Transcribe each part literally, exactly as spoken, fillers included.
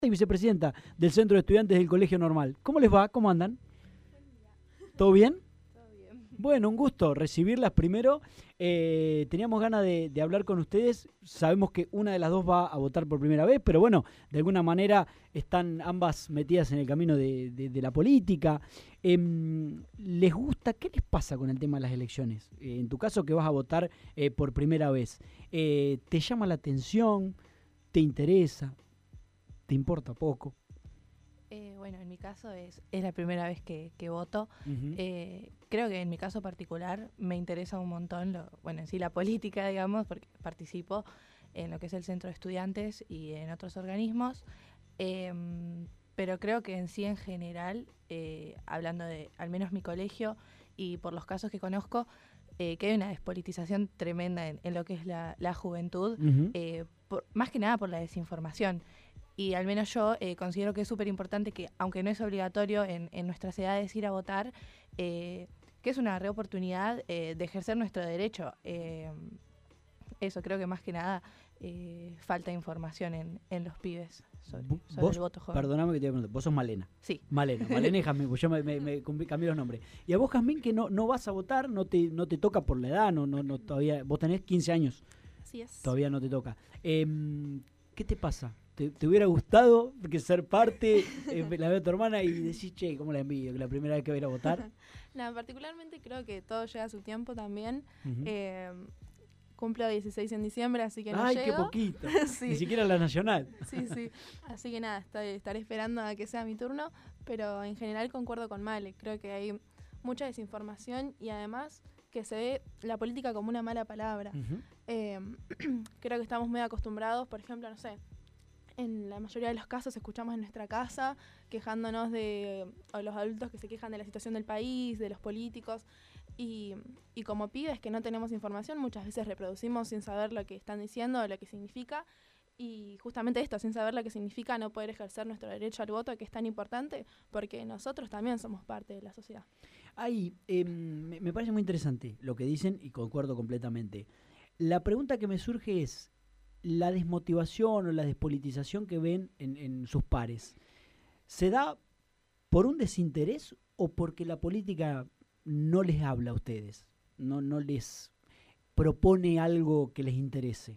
y vicepresidenta del Centro de Estudiantes del Colegio Normal. ¿Cómo les va? ¿Cómo andan? ¿Todo bien? Todo bien. Bueno, un gusto recibirlas primero. Eh, teníamos ganas de, de hablar con ustedes. Sabemos que una de las dos va a votar por primera vez, pero bueno, de alguna manera están ambas metidas en el camino de, de, de la política. Eh, ¿Les gusta? ¿Qué les pasa con el tema de las elecciones? Eh, en tu caso, que vas a votar eh, por primera vez. Eh, ¿Te llama la atención? ¿Te interesa? ¿Te importa poco? Eh, bueno, en mi caso es, es la primera vez que, que voto. Uh-huh. Eh, creo que en mi caso particular me interesa un montón, lo, bueno, en sí la política, digamos, porque participo en lo que es el Centro de Estudiantes y en otros organismos. Eh, pero creo que en sí, en general, eh, hablando de al menos mi colegio y por los casos que conozco, eh, que hay una despolitización tremenda en, en lo que es la, la juventud, Uh-huh. eh, por, más que nada por la desinformación. Y al menos yo eh, considero que es súper importante que, aunque no es obligatorio en, en nuestras edades ir a votar, eh, que es una reoportunidad eh, de ejercer nuestro derecho. Eh, eso, creo que más que nada eh, falta información en, en los pibes sobre, sobre ¿Vos? el voto joven. Perdóname que te voy a preguntar. Vos sos Malena. Sí. Malena, Malena y Jazmín, pues yo me, me, me cambié los nombres. Y a vos, Jazmín, que no, no vas a votar, no te, no te toca por la edad, no, no, no todavía, vos tenés quince años. Así es. Todavía no te toca. Eh, ¿Qué te pasa? ¿Te, te hubiera gustado que ser parte? Eh, la veo a tu hermana y decís, che, ¿cómo la envidio? Que la primera vez que voy a ir a votar. Nada, particularmente creo que todo llega a su tiempo también. Uh-huh. Eh, cumplo dieciséis en diciembre, así que no Ay, llego. qué poquito. Sí. Ni siquiera la nacional. Sí, sí. Así que nada, estoy, estaré esperando a que sea mi turno, pero en general concuerdo con Male. Creo que hay mucha desinformación y además que se ve la política como una mala palabra. Uh-huh. Eh, creo que estamos muy acostumbrados, por ejemplo, no sé, en la mayoría de los casos escuchamos en nuestra casa quejándonos de o los adultos que se quejan de la situación del país, de los políticos, y, y como pibes que no tenemos información muchas veces reproducimos sin saber lo que están diciendo o lo que significa, y justamente esto, sin saber lo que significa no poder ejercer nuestro derecho al voto, que es tan importante porque nosotros también somos parte de la sociedad. Ahí, eh, me, me parece muy interesante lo que dicen y concuerdo completamente. La pregunta que me surge es, la desmotivación o la despolitización que ven en, en sus pares, ¿se da por un desinterés o porque la política no les habla a ustedes? No, no les propone algo que les interese.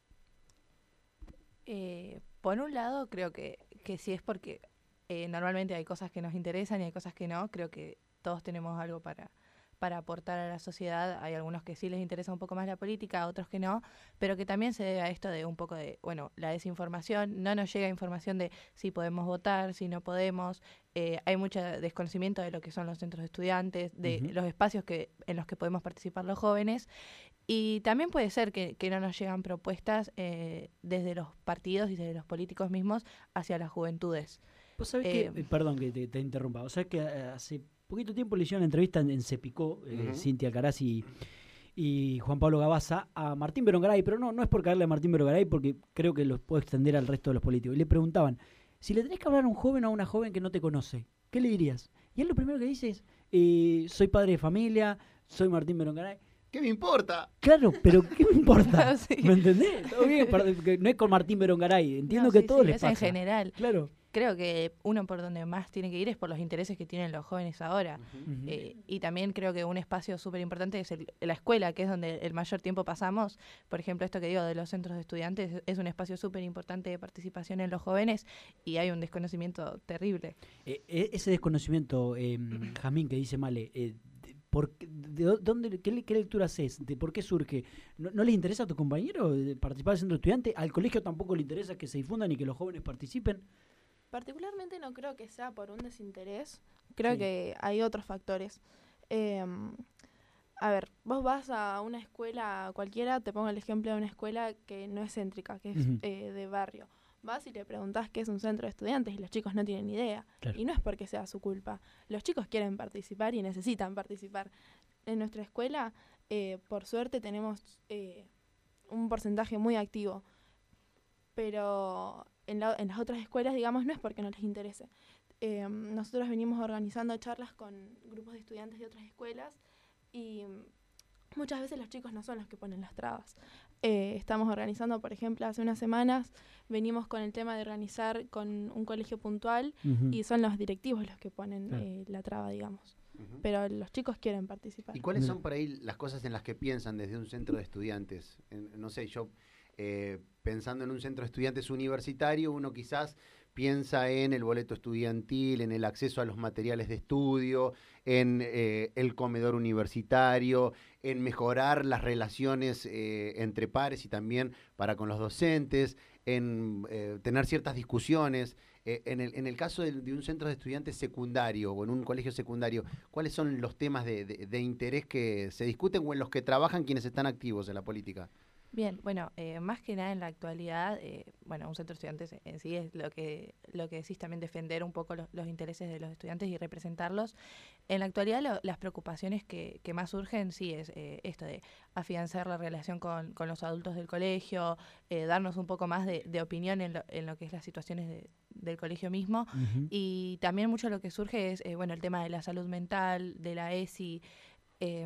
Eh, por un lado, creo que, que sí es porque eh, normalmente hay cosas que nos interesan y hay cosas que no. Creo que todos tenemos algo para... para aportar a la sociedad. Hay algunos que sí les interesa un poco más la política, otros que no, pero que también se debe a esto de un poco de, bueno, la desinformación. No nos llega información de si podemos votar, si no podemos. Eh, hay mucho desconocimiento de lo que son los centros de estudiantes, de uh-huh. los espacios que en los que podemos participar los jóvenes. Y también puede ser que, que no nos llegan propuestas eh, desde los partidos y desde los políticos mismos hacia las juventudes. ¿Vos sabés eh, que, perdón que te, te interrumpa, vos sabés que hace poquito tiempo le hicieron una entrevista en, en Cepicó, eh, uh-huh. Cintia Alcaraz y, y Juan Pablo Gabaza, a Martín Berongaray, pero no, no es por caerle a Martín Berongaray porque creo que lo puedo extender al resto de los políticos. Y le preguntaban, si le tenés que hablar a un joven o a una joven que no te conoce, ¿qué le dirías? Y él lo primero que dice es, eh, soy padre de familia, soy Martín Berongaray. ¿Qué me importa? Claro, pero ¿qué me importa? Sí. ¿Me entendés? Todo bien, no es con Martín Berongaray, entiendo no, que sí, todo sí, les es pasa. En general. Claro. Creo que uno por donde más tiene que ir es por los intereses que tienen los jóvenes ahora. Uh-huh. Eh, y también creo que un espacio súper importante es el, la escuela, que es donde el mayor tiempo pasamos. Por ejemplo, esto que digo de los centros de estudiantes es un espacio súper importante de participación en los jóvenes y hay un desconocimiento terrible. Eh, ese desconocimiento, eh, Jazmín, que dice Male, eh, ¿por qué, de dónde, qué, qué lectura haces? ¿De por qué surge? ¿No, ¿No les interesa a tus compañeros participar del centro de estudiantes? ¿Al colegio tampoco le interesa que se difundan y que los jóvenes participen? Particularmente no creo que sea por un desinterés, creo sí. que hay otros factores. Eh, a ver, vos vas a una escuela cualquiera, te pongo el ejemplo de una escuela que no es céntrica, que es uh-huh. eh, de barrio. Vas y le preguntás qué es un centro de estudiantes y los chicos no tienen ni idea. Claro. Y no es porque sea su culpa. Los chicos quieren participar y necesitan participar. En nuestra escuela, eh, por suerte, tenemos eh, un porcentaje muy activo. Pero en, la, en las otras escuelas, digamos, no es porque no les interese. Eh, nosotros venimos organizando charlas con grupos de estudiantes de otras escuelas y muchas veces los chicos no son los que ponen las trabas. Eh, estamos organizando, por ejemplo, hace unas semanas venimos con el tema de organizar con un colegio puntual Ujú. y son los directivos los que ponen Claro. eh, la traba, digamos. Ujú. Pero los chicos quieren participar. ¿Y cuáles Mira. son por ahí las cosas en las que piensan desde un centro de estudiantes? En- no sé, yo eh, pensando en un centro de estudiantes universitario, uno quizás piensa en el boleto estudiantil, en el acceso a los materiales de estudio, en eh, el comedor universitario, en mejorar las relaciones eh, entre pares y también para con los docentes, en eh, tener ciertas discusiones. Eh, en, el, en el caso de, de un centro de estudiantes secundario o en un colegio secundario, ¿cuáles son los temas de, de- de interés que se discuten o en los que trabajan quienes están activos en la política? Bien, bueno, eh, más que nada en la actualidad, eh, bueno, un centro de estudiantes en sí es lo que lo que decís también, defender un poco los, los intereses de los estudiantes y representarlos. En la actualidad lo- las preocupaciones que, que más surgen sí es eh, esto de afianzar la relación con, con los adultos del colegio, eh, darnos un poco más de, de opinión en lo, en lo que es las situaciones de- del colegio mismo. Ujú. Y también mucho lo que surge es, eh, bueno, el tema de la salud mental, de la E S I, eh,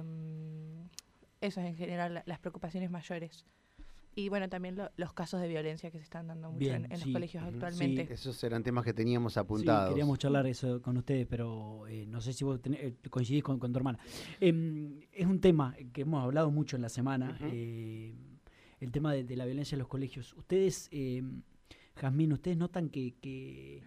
eso es en general la- las preocupaciones mayores. Y bueno, también lo- los casos de violencia que se están dando mucho Bien, en, en sí. los colegios Ujú. actualmente. Sí. Esos eran temas que teníamos Sí, apuntados. queríamos charlar eso con ustedes, pero eh, no sé si vos tenés- eh, coincidís con, con tu hermana. Em, es un tema que hemos hablado mucho en la semana, Ujú. eh, el tema de, de la violencia en los colegios. Ustedes, eh, Jazmín, ¿ustedes notan que, que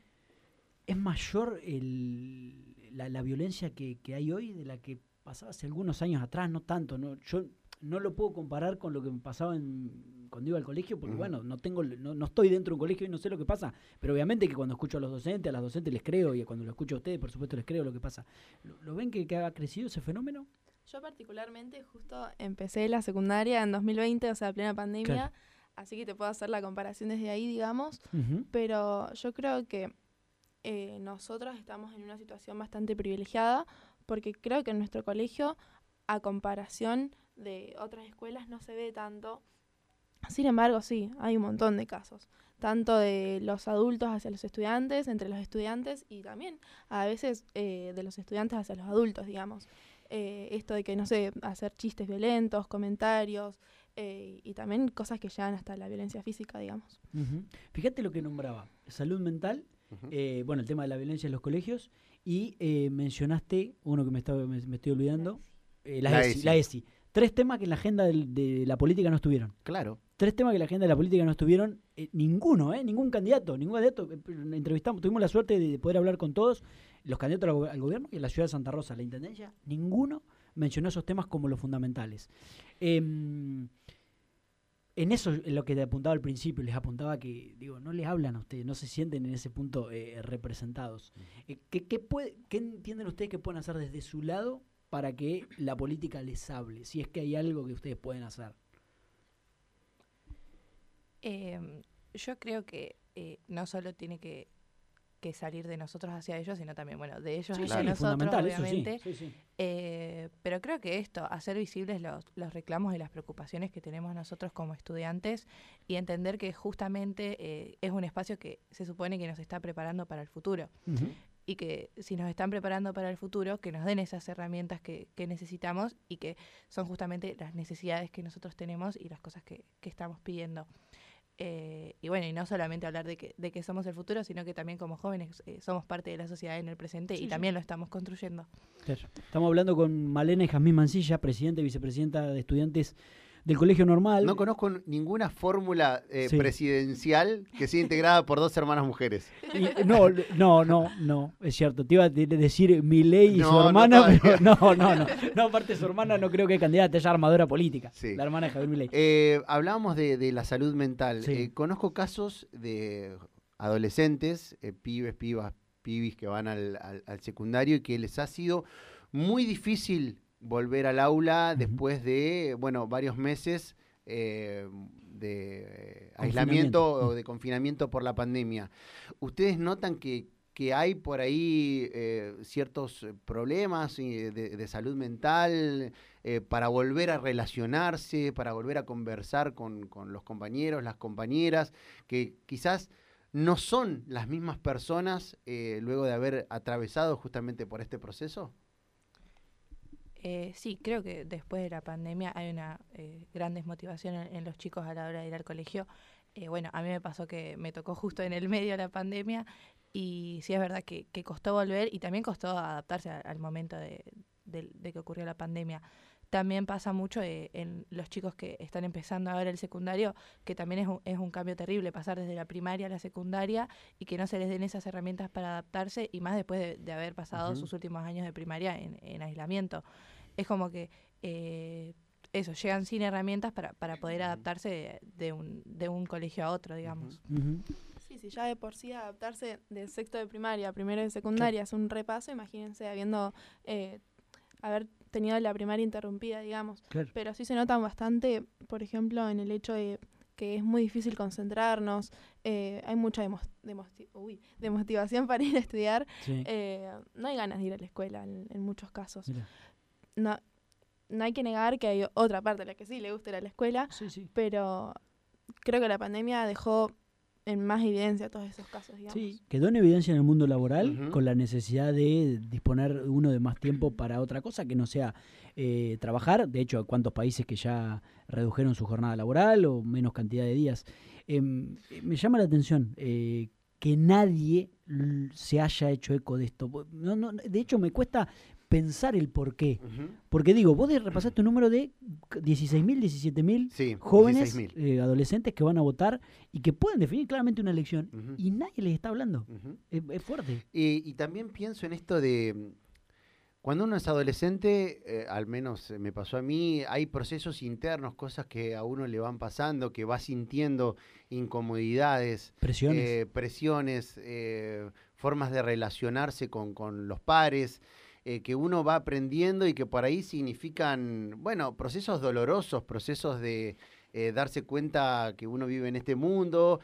es mayor el, la, la violencia que, que hay hoy de la que pasaba hace algunos años atrás? No tanto, ¿no? Yo no lo puedo comparar con lo que me pasaba en, cuando iba al colegio, porque Ujú. bueno, no tengo, no, no estoy dentro de un colegio y no sé lo que pasa, pero obviamente que cuando escucho a los docentes, a las docentes les creo, y cuando lo escucho a ustedes, por supuesto les creo lo que pasa. ¿Lo, lo ven que, que ha crecido ese fenómeno? Yo particularmente justo empecé la secundaria en dos mil veinte, o sea, plena pandemia, Claro. así que te puedo hacer la comparación desde ahí, digamos, Ujú. pero yo creo que eh, nosotros estamos en una situación bastante privilegiada porque creo que en nuestro colegio, a comparación de otras escuelas, no se ve tanto. Sin embargo, sí, hay un montón de casos, tanto de los adultos hacia los estudiantes, entre los estudiantes y también a veces eh, de los estudiantes hacia los adultos, digamos. Eh, esto de que, no sé, hacer chistes violentos, comentarios eh, y también cosas que llegan hasta la violencia física, digamos. Ujú. Fíjate lo que nombraba, salud mental, Ujú. eh, bueno, el tema de la violencia en los colegios, y eh, mencionaste uno que me, estaba, me, me estoy olvidando, eh, la, La ESI, ESI. la ESI. Tres temas que en la agenda del- de la política no estuvieron. Claro. Tres temas que en la agenda de la política no estuvieron, eh, ninguno, ¿eh? Ningún candidato, ningún candidato. eh, Entrevistamos, tuvimos la suerte de poder hablar con todos los candidatos al, go- al gobierno y en la ciudad de Santa Rosa, la intendencia, ninguno mencionó esos temas como los fundamentales. Em, en eso es lo que te apuntaba al principio, les apuntaba que, digo, no les hablan a ustedes, no se sienten en ese punto eh, representados. Eh, ¿qué, qué, puede, ¿Qué entienden ustedes que pueden hacer desde su lado para que la política les hable? Si es que hay algo que ustedes pueden hacer. Eh, yo creo que eh, no solo tiene que, que salir de nosotros hacia ellos, sino también, bueno, de ellos Sí, hacia sí, nosotros, fundamental, eso sí, obviamente. sí, sí. Eh, pero creo que esto, hacer visibles los, los reclamos y las preocupaciones que tenemos nosotros como estudiantes y entender que justamente eh, es un espacio que se supone que nos está preparando para el futuro. Ujú. Y que si nos están preparando para el futuro, que nos den esas herramientas que, que necesitamos y que son justamente las necesidades que nosotros tenemos y las cosas que, que estamos pidiendo. Eh, y bueno, y no solamente hablar de que, de que somos el futuro, sino que también como jóvenes eh, somos parte de la sociedad en el presente Sí, y sí. también lo estamos construyendo. Claro. Estamos hablando con Malena y Jazmín Mancilla, presidenta y vicepresidenta de estudiantes del Colegio Normal. No conozco ninguna fórmula eh, Sí. presidencial que sea integrada por dos hermanas mujeres. Y- no, no, no, no, es cierto. Te iba a de- decir Milei y No, su no hermana, todavía. pero no, no, no. No, aparte su hermana no creo que es candidata, ella es armadora política. Sí. La hermana de Javier Milei. Eh, hablábamos de, de la salud mental. Sí. Eh, conozco casos de adolescentes, eh, pibes, pibas, pibis que van al, al- al secundario y que les ha sido muy difícil volver al aula Ujú. después de, bueno, varios meses eh, de eh, Confinamiento. aislamiento o de confinamiento por la pandemia. ¿Ustedes notan que, que hay por ahí eh, ciertos eh, problemas eh, de, de salud mental eh, para volver a relacionarse, para volver a conversar con, con los compañeros, las compañeras, que quizás no son las mismas personas eh, luego de haber atravesado justamente por este proceso? Eh, sí, creo que después de la pandemia hay una eh, gran desmotivación en, en los chicos a la hora de ir al colegio. Eh, bueno, a mí me pasó que me tocó justo en el medio de la pandemia y sí es verdad que, que costó volver y también costó adaptarse a- al momento de, de- de que ocurrió la pandemia. También pasa mucho eh, en los chicos que están empezando ahora el secundario, que también es un, es un cambio terrible, pasar desde la primaria a la secundaria y que no se les den esas herramientas para adaptarse y más después de, de haber pasado Ujú. sus últimos años de primaria en, en aislamiento. Es como que eh, eso, llegan sin herramientas para, para poder Ujú. adaptarse de, de un, de un colegio a otro, digamos. Ujú. Sí, sí, ya de por sí adaptarse de sexto de primaria a primero de secundaria es un repaso, imagínense habiendo eh, haber tenido la primaria interrumpida, digamos. Claro. Pero sí se notan bastante, por ejemplo, en el hecho de que es muy difícil concentrarnos, eh, hay mucha demos- demosti- uy, demotivación para ir a estudiar, Sí. eh, no hay ganas de ir a la escuela en, en muchos casos. Mira. No, no hay que negar que hay otra parte a la que sí le gusta ir a la escuela, Sí, sí. pero creo que la pandemia dejó en más evidencia todos esos casos, digamos. Sí, quedó en evidencia en el mundo laboral Ujú. con la necesidad de disponer uno de más tiempo para otra cosa que no sea eh, trabajar. De hecho, cuántos países que ya redujeron su jornada laboral o menos cantidad de días. Em, eh, me llama la atención eh, que nadie l- se haya hecho eco de esto. Bo- No, no, de hecho, me cuesta pensar el por qué. Ujú. Porque digo, vos de- repasaste un número de dieciséis mil, diecisiete mil Sí, jóvenes, dieciséis mil. eh, adolescentes que van a votar y que pueden definir claramente una elección Ujú. y nadie les está hablando. Ujú. Es, es fuerte. Y, y también pienso en esto de, mm, cuando uno es adolescente, eh, al menos eh, me pasó a mí, hay procesos internos, cosas que a uno le van pasando, que va sintiendo incomodidades, Presiones. eh, presiones, eh, formas de relacionarse con, con los pares, eh, que uno va aprendiendo y que por ahí significan, bueno, procesos dolorosos, procesos de eh, darse cuenta que uno vive en este mundo.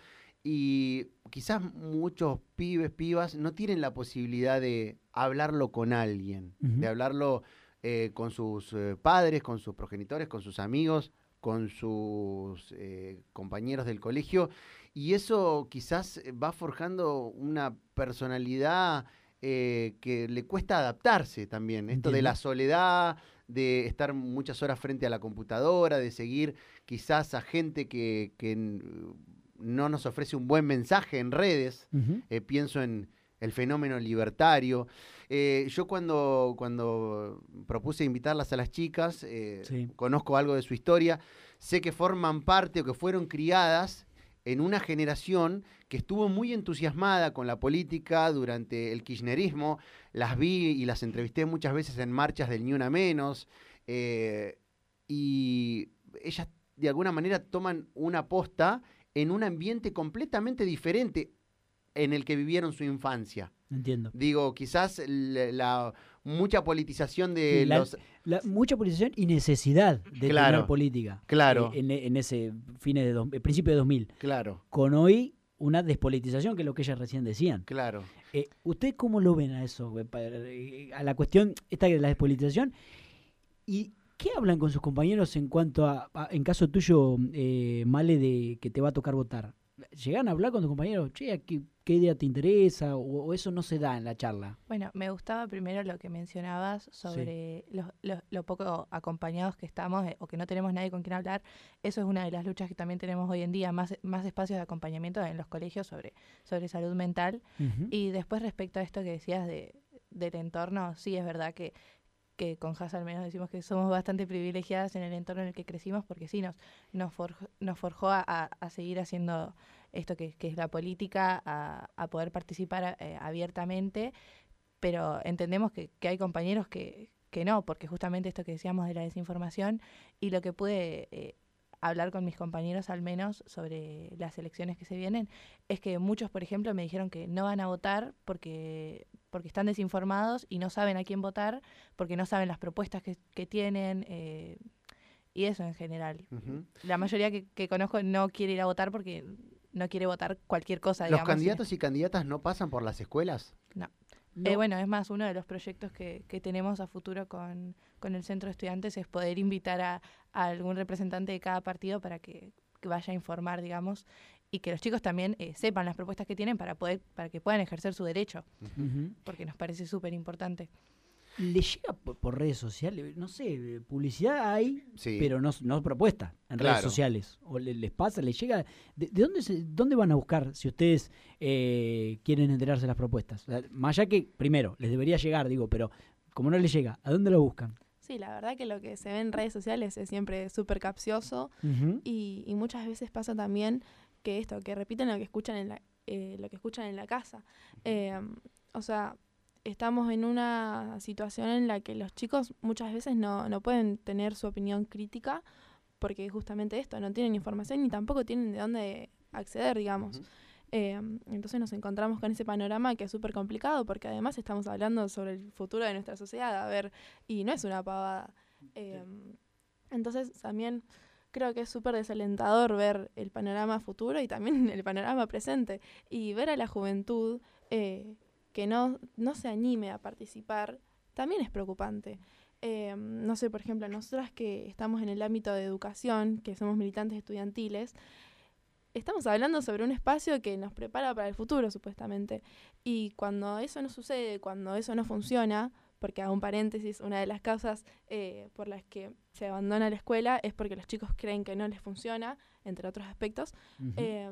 Y quizás muchos pibes, pibas, no tienen la posibilidad de hablarlo con alguien, Ujú. de hablarlo eh, con sus eh, padres, con sus progenitores, con sus amigos, con sus eh, compañeros del colegio. Y eso quizás eh, va forjando una personalidad eh, que le cuesta adaptarse también. Esto de Entiendo. la soledad, de estar muchas horas frente a la computadora, de seguir quizás a gente que, que n- no nos ofrece un buen mensaje en redes. Ujú. Eh, pienso en el fenómeno libertario. Eh, yo cuando, cuando propuse invitarlas a las chicas, eh, Sí. conozco algo de su historia, sé que forman parte o que fueron criadas en una generación que estuvo muy entusiasmada con la política durante el kirchnerismo. Las vi y las entrevisté muchas veces en marchas del Ni Una Menos. eh, y ellas de alguna manera toman una posta en un ambiente completamente diferente en el que vivieron su infancia. Entiendo. Digo, quizás la, la mucha politización de Sí, la- los... La, mucha politización y necesidad de Claro, tener política. claro. eh, en, en ese fines de dos- eh, principio de dos mil. Claro, Con hoy una despolitización, que es lo que ellas recién decían. claro. Eh, ¿Usted cómo lo ven a eso? eh, pa- eh, A la cuestión esta de la despolitización. ¿Y qué hablan con sus compañeros en cuanto a, a- en caso tuyo, eh, Male, de que te va a tocar votar? ¿Llegan a hablar con tus compañeros? Che, ¿qué, qué idea te interesa? O, o eso no se da en la charla? Bueno, me gustaba primero lo que mencionabas sobre los, los- lo poco acompañados que estamos eh, o que no tenemos nadie con quien hablar. Eso es una de las luchas que también tenemos hoy en día, más, más espacios de acompañamiento en los colegios sobre, sobre salud mental. Ujú. Y después respecto a esto que decías de, del entorno, sí es verdad que, que con Has al menos decimos que somos bastante privilegiadas en el entorno en el que crecimos porque sí nos, nos, forjó, nos forjó a, a- a seguir haciendo esto que, que es la política, a, a poder participar eh, abiertamente, pero entendemos que, que hay compañeros que, que no, porque justamente esto que decíamos de la desinformación y lo que pude eh, hablar con mis compañeros al menos sobre las elecciones que se vienen, es que muchos, por ejemplo, me dijeron que no van a votar porque, porque están desinformados y no saben a quién votar, porque no saben las propuestas que, que tienen, eh, y eso en general. Ujú. La mayoría que, que conozco no quiere ir a votar porque no quiere votar cualquier cosa, ¿Los digamos. candidatos y candidatas no pasan por las escuelas? No. No. Eh, bueno, es más, uno de los proyectos que, que tenemos a futuro con, con el Centro de Estudiantes es poder invitar a, a algún representante de cada partido para que, que vaya a informar, digamos, y que los chicos también eh, sepan las propuestas que tienen para poder para que puedan ejercer su derecho, Ujú. porque nos parece súper importante. ¿Le llega por, por redes sociales? No sé, publicidad hay, Sí. pero no, no propuesta en Claro. redes sociales. ¿O le- les pasa? ¿Les llega? ¿De, de dónde, se, dónde van a buscar si ustedes eh, quieren enterarse de las propuestas? O sea, más allá que, primero, les debería llegar, digo, pero como no les llega, ¿a dónde lo buscan? Sí, la verdad que lo que se ve en redes sociales es siempre súper capcioso Ujú. y, y muchas veces pasa también que esto, que repiten lo que escuchan en la, eh, lo que escuchan en la casa. Eh, o sea, estamos en una situación en la que los chicos muchas veces no, no pueden tener su opinión crítica porque justamente esto, no tienen información ni tampoco tienen de dónde acceder, digamos. Ujú. Eh, entonces nos encontramos con ese panorama que es súper complicado porque además estamos hablando sobre el futuro de nuestra sociedad, a ver, y no es una pavada. Eh, entonces también creo que es súper desalentador ver el panorama futuro y también el panorama presente y ver a la juventud eh, que no, no se anime a participar también es preocupante. Eh, no sé, por ejemplo, nosotras que estamos en el ámbito de educación, que somos militantes estudiantiles, estamos hablando sobre un espacio que nos prepara para el futuro, supuestamente. Y cuando eso no sucede, cuando eso no funciona, porque hago un paréntesis, una de las causas eh, por las que se abandona la escuela es porque los chicos creen que no les funciona, entre otros aspectos, Ujú. eh,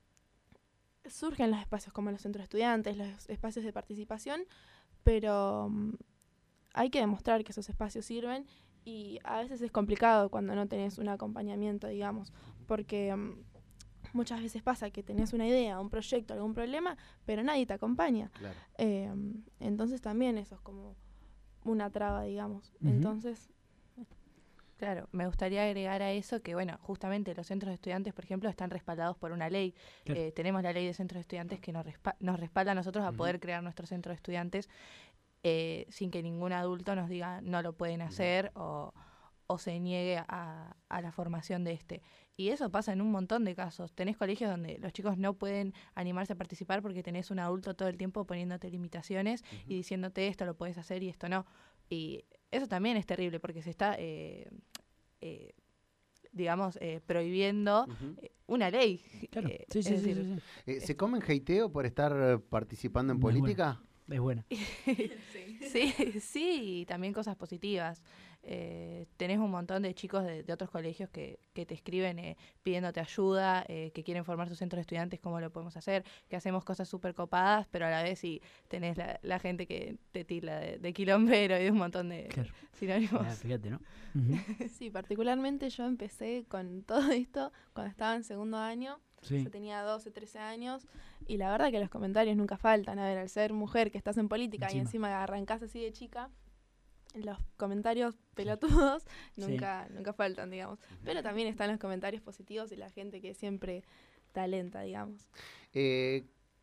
surgen los espacios como los centros de estudiantes, los espacios de participación, pero mm, hay que demostrar que esos espacios sirven y a veces es complicado cuando no tenés un acompañamiento, digamos, porque mm, muchas veces pasa que tenés una idea, un proyecto, algún problema, pero nadie te acompaña. Claro. Eh, entonces también eso es como una traba, digamos. Ujú. Entonces, Claro, me gustaría agregar a eso que, bueno, justamente los centros de estudiantes, por ejemplo, están respaldados por una ley. Claro. Eh, tenemos la ley de centros de estudiantes que nos, respa- nos respalda a nosotros a Ujú. poder crear nuestro centro de estudiantes eh, sin que ningún adulto nos diga no lo pueden hacer o, o se niegue a, a la formación de este. Y eso pasa en un montón de casos. Tenés colegios donde los chicos no pueden animarse a participar porque tenés un adulto todo el tiempo poniéndote limitaciones Ujú. y diciéndote esto lo puedes hacer y esto no. Y eso también es terrible porque se está, eh, eh, digamos, eh, prohibiendo Ujú. eh, una ley. Claro. Eh, Sí, sí, es sí, decir, sí, sí. Eh, ¿Se comen hateo por estar eh, participando en Muy bueno. política? Es buena. Sí, sí, y también cosas positivas. Eh, tenés un montón de chicos de, de otros colegios que, que te escriben eh, pidiéndote ayuda, eh, que quieren formar su centro de estudiantes, cómo lo podemos hacer, que hacemos cosas súper copadas, pero a la vez sí tenés la, la gente que te tila de, de quilombero y de un montón de Claro. sinónimos. Ah, fíjate, ¿no? Ujú. sí, particularmente yo empecé con todo esto cuando estaba en segundo año. Sí. Yo tenía doce, trece años y la verdad que los comentarios nunca faltan. A ver, al ser mujer que estás en política y Encima. encima arrancás así de chica, los comentarios pelotudos Sí. nunca, nunca faltan, digamos. Pero también están los comentarios positivos y la gente que siempre talenta, digamos. Eh,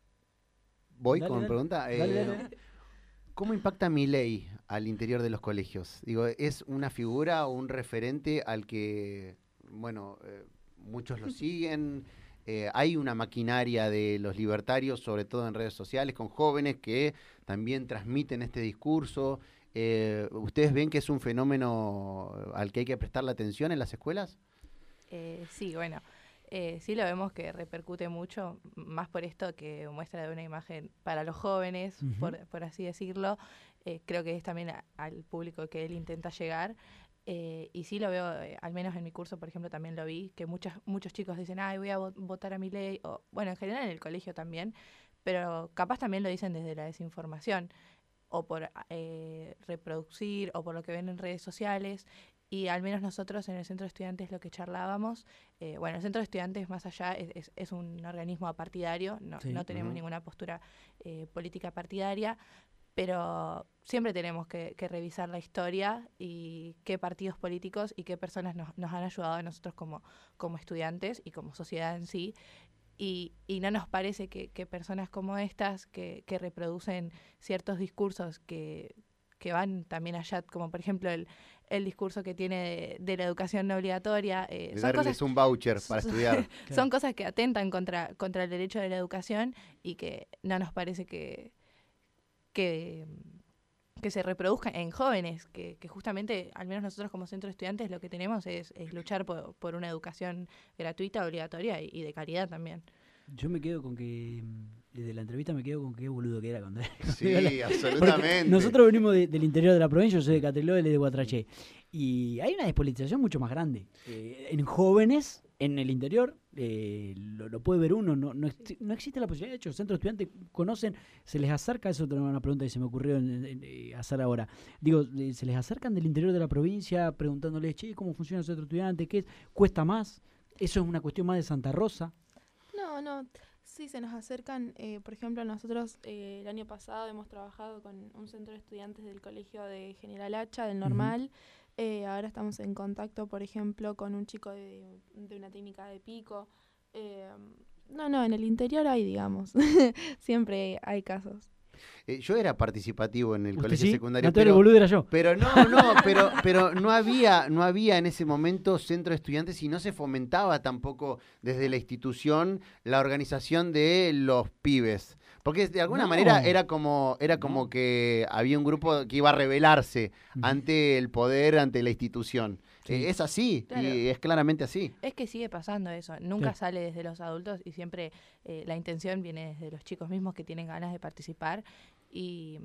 voy Dale, con dale. pregunta. Dale, Eh, dale, dale. ¿Cómo impacta mi ley al interior de los colegios? Digo, ¿es una figura o un referente al que, bueno, eh, muchos lo siguen? Eh, hay una maquinaria de los libertarios, sobre todo en redes sociales, con jóvenes que también transmiten este discurso. Eh, ¿Ustedes ven que es un fenómeno al que hay que prestarle atención en las escuelas? Eh, sí, bueno, eh, sí lo vemos que repercute mucho, m- más por esto que muestra de una imagen para los jóvenes, Ujú. por, por así decirlo. Eh, creo que es también a- al público que él intenta llegar. Eh, y sí lo veo, eh, al menos en mi curso, por ejemplo, también lo vi, que muchas, muchos chicos dicen, ay, voy a vo- votar a mi ley, o bueno, en general en el colegio también, pero capaz también lo dicen desde la desinformación, o por eh, reproducir, o por lo que ven en redes sociales. Y al menos nosotros en el centro de estudiantes lo que charlábamos, eh, bueno, el centro de estudiantes más allá es, es, es un organismo apartidario, no, Sí. no tenemos Ujú. ninguna postura eh, política partidaria, pero siempre tenemos que, que revisar la historia y qué partidos políticos y qué personas nos, nos han ayudado a nosotros como, como estudiantes y como sociedad en sí. Y, y no nos parece que, que personas como estas, que, que reproducen ciertos discursos que, que van también allá, como por ejemplo el, el discurso que tiene de, de la educación no obligatoria, eh, De son darles cosas, un voucher para estudiar. son cosas que atentan contra, contra el derecho de la educación y que no nos parece que, que, que se reproduzcan en jóvenes, que, que justamente, al menos nosotros como centro de estudiantes, lo que tenemos es, es luchar por, por una educación gratuita, obligatoria y, y de calidad también. Yo me quedo con que mm, de la entrevista me quedo con qué boludo que era cuando Sí, la, absolutamente. nosotros venimos de, del interior de la provincia, yo soy de Catreló, él es de Guatraché. Y hay una despolitización mucho más grande. Eh, en jóvenes, en el interior, eh, lo, lo puede ver uno, no, no, no existe la posibilidad. De hecho, los centros de estudiantes conocen, se les acerca, eso es una pregunta que se me ocurrió en, en, en, hacer ahora. Digo, eh, se les acercan del interior de la provincia preguntándoles, che, ¿cómo funciona el centro de estudiantes? ¿Qué es? ¿Cuesta más? ¿Eso es una cuestión más de Santa Rosa? No, no. Sí, se nos acercan, eh, por ejemplo, nosotros eh, el año pasado hemos trabajado con un centro de estudiantes del colegio de General Hacha, del Normal. Uh-huh. eh, ahora estamos en contacto, por ejemplo, con un chico de, de una técnica de pico. Eh, no, no, en el interior hay, digamos, siempre hay casos. Eh, yo era participativo en el ¿Usted colegio sí? secundario, No, pero, el boludo era yo. pero no, no, pero, pero no había, no había en ese momento centro de estudiantes y no se fomentaba tampoco desde la institución la organización de los pibes. Porque de alguna no. manera era como, era como no. que había un grupo que iba a rebelarse uh-huh. ante el poder, ante la institución. Sí. Eh, es así, claro. Y es claramente así. Es que sigue pasando eso, nunca sí. sale desde los adultos y siempre eh, la intención viene desde los chicos mismos que tienen ganas de participar y,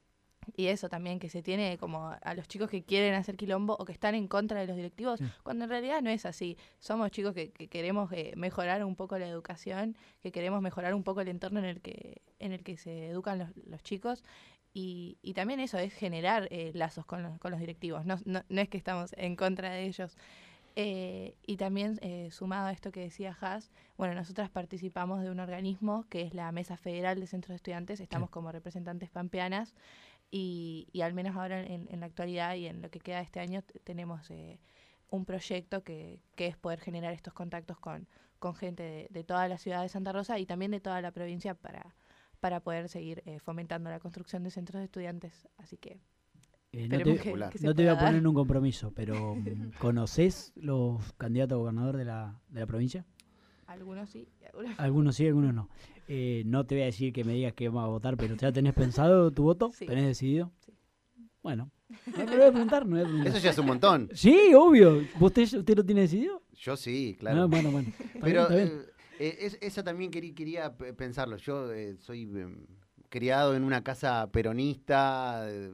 y eso también, que se tiene como a los chicos que quieren hacer quilombo o que están en contra de los directivos, sí. cuando en realidad no es así. Somos chicos que, que queremos eh, mejorar un poco la educación, que queremos mejorar un poco el entorno en el que, en el que se educan los, los chicos. Y, y también eso es generar eh, lazos con los, con los directivos, no, no, no es que estamos en contra de ellos. Eh, y también, eh, sumado a esto que decía Has, bueno, nosotras participamos de un organismo que es la Mesa Federal de Centros de Estudiantes, estamos sí. como representantes pampeanas y, y al menos ahora en, en la actualidad y en lo que queda de este año t- tenemos eh, un proyecto que, que es poder generar estos contactos con, con gente de, de toda la ciudad de Santa Rosa y también de toda la provincia para... para poder seguir eh, fomentando la construcción de centros de estudiantes. Así que, eh, no te, que, que no te voy a poner en un compromiso, pero ¿conocés los candidatos a gobernador de la, de la provincia? Algunos sí. Algunos, algunos sí, algunos no. Eh, no te voy a decir que me digas que vamos a votar, pero ¿ya tenés pensado tu voto? Sí. ¿Tenés decidido? Sí. Bueno, no me voy a preguntar, no voy a preguntar. Eso ya es un montón. Sí, obvio. ¿Usted, usted lo tiene decidido? Yo sí, claro. No, bueno, bueno. Pero... Bien, está bien. Eh, es, esa también quería, quería pensarlo. Yo eh, soy eh, criado en una casa peronista eh,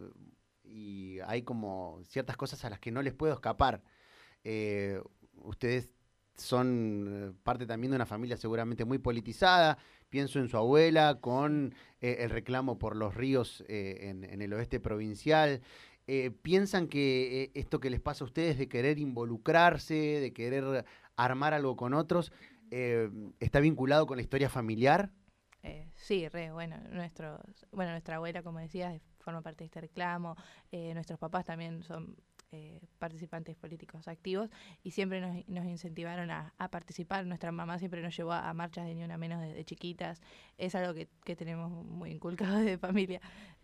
y hay como ciertas cosas a las que no les puedo escapar. Eh, ustedes son parte también de una familia seguramente muy politizada. Pienso en su abuela con eh, el reclamo por los ríos eh, en, en el oeste provincial. Eh, ¿Piensan que eh, esto que les pasa a ustedes de querer involucrarse, de querer armar algo con otros, Eh, ¿está vinculado con la historia familiar? Eh, sí, re, bueno, nuestros, bueno, nuestra abuela, como decías, forma parte de este reclamo, eh, nuestros papás también son eh, participantes políticos activos y siempre nos, nos incentivaron a, a participar. Nuestra mamá siempre nos llevó a, a marchas de Ni Una Menos de, de chiquitas, es algo que, que tenemos muy inculcado desde familia.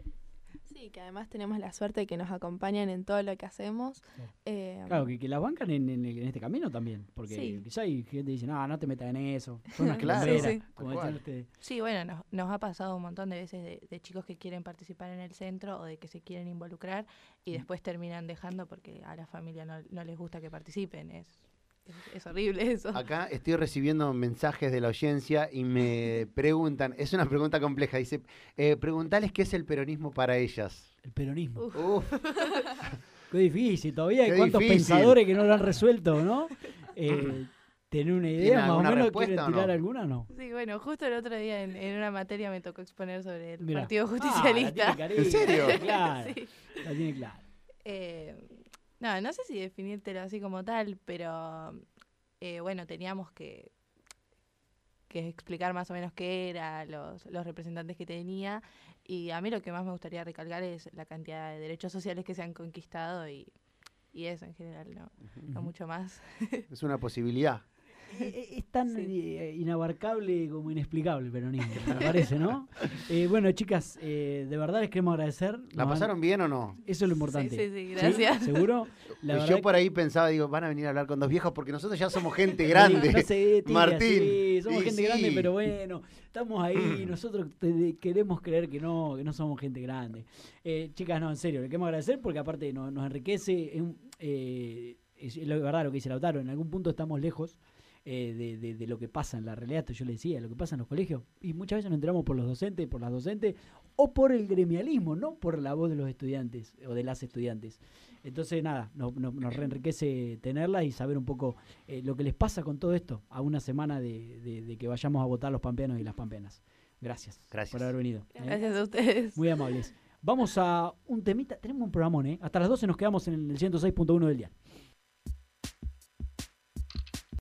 Sí, que además tenemos la suerte de que nos acompañan en todo lo que hacemos. Claro, eh, claro que, que la bancan en, en, en este camino también, porque sí. quizá hay gente que dice, no, no te metas en eso, son unas Claro, quilomberas, sí, sí. como decían ustedes. Sí, bueno, nos, nos ha pasado un montón de veces de, de chicos que quieren participar en el centro o de que se quieren involucrar y mm. después terminan dejando porque a la familia no, no les gusta que participen. Es, es, es horrible eso. Acá estoy recibiendo mensajes de la audiencia y me preguntan, es una pregunta compleja, dice, eh, preguntales qué es el peronismo para ellas. El peronismo. Uf. Uf. Qué difícil, todavía hay Qué cuantos difícil. pensadores que no lo han resuelto, ¿no? Eh, ¿Tener una idea más o alguna menos? respuesta ¿Quieren o no? tirar alguna o no? Sí, bueno, justo el otro día en, en una materia me tocó exponer sobre el Mirá. Partido Ah, Justicialista. la tiene clarita, ¿En serio? Claro, Sí. la tiene clara. Eh, no, no sé si definírtelo así como tal, pero eh, bueno, teníamos que, que explicar más o menos qué eran los, los representantes que tenía. Y a mí lo que más me gustaría recalcar es la cantidad de derechos sociales que se han conquistado y, y eso en general, no, no Ujú. mucho más. Es una posibilidad. Eh, Es tan Sí. eh, inabarcable como inexplicable el peronismo, me parece, ¿no? Eh, bueno, chicas, eh, de verdad les queremos agradecer. ¿La Nos pasaron han- bien o no? Eso es lo importante. Sí, sí, sí, gracias. ¿Seguro? La Pues verdad yo por ahí pensaba, digo, van a venir a hablar con dos viejos porque nosotros ya somos gente que- grande. No se tire Martín. así, somos Y gente sí. grande, pero bueno, estamos ahí, nosotros te- queremos creer que no, que no somos gente grande. Eh, chicas, no, en serio, le queremos agradecer porque aparte nos, nos enriquece, es, un- eh, es lo verdad lo que dice Lautaro, en algún punto estamos lejos. eh, de, de, de lo que pasa en la realidad, esto yo le decía, lo que pasa en los colegios, y muchas veces nos enteramos por los docentes, por las docentes, o por el gremialismo, no por la voz de los estudiantes o de las estudiantes. Entonces, nada, no, no, nos reenriquece tenerlas y saber un poco eh, lo que les pasa con todo esto a una semana de, de, de que vayamos a votar los pampeanos y las pampeanas. Gracias, Gracias por haber venido. ¿eh? Gracias a ustedes. Muy amables. Vamos a un temita, tenemos un programón, ¿eh? Hasta las doce nos quedamos en el ciento seis punto uno del día.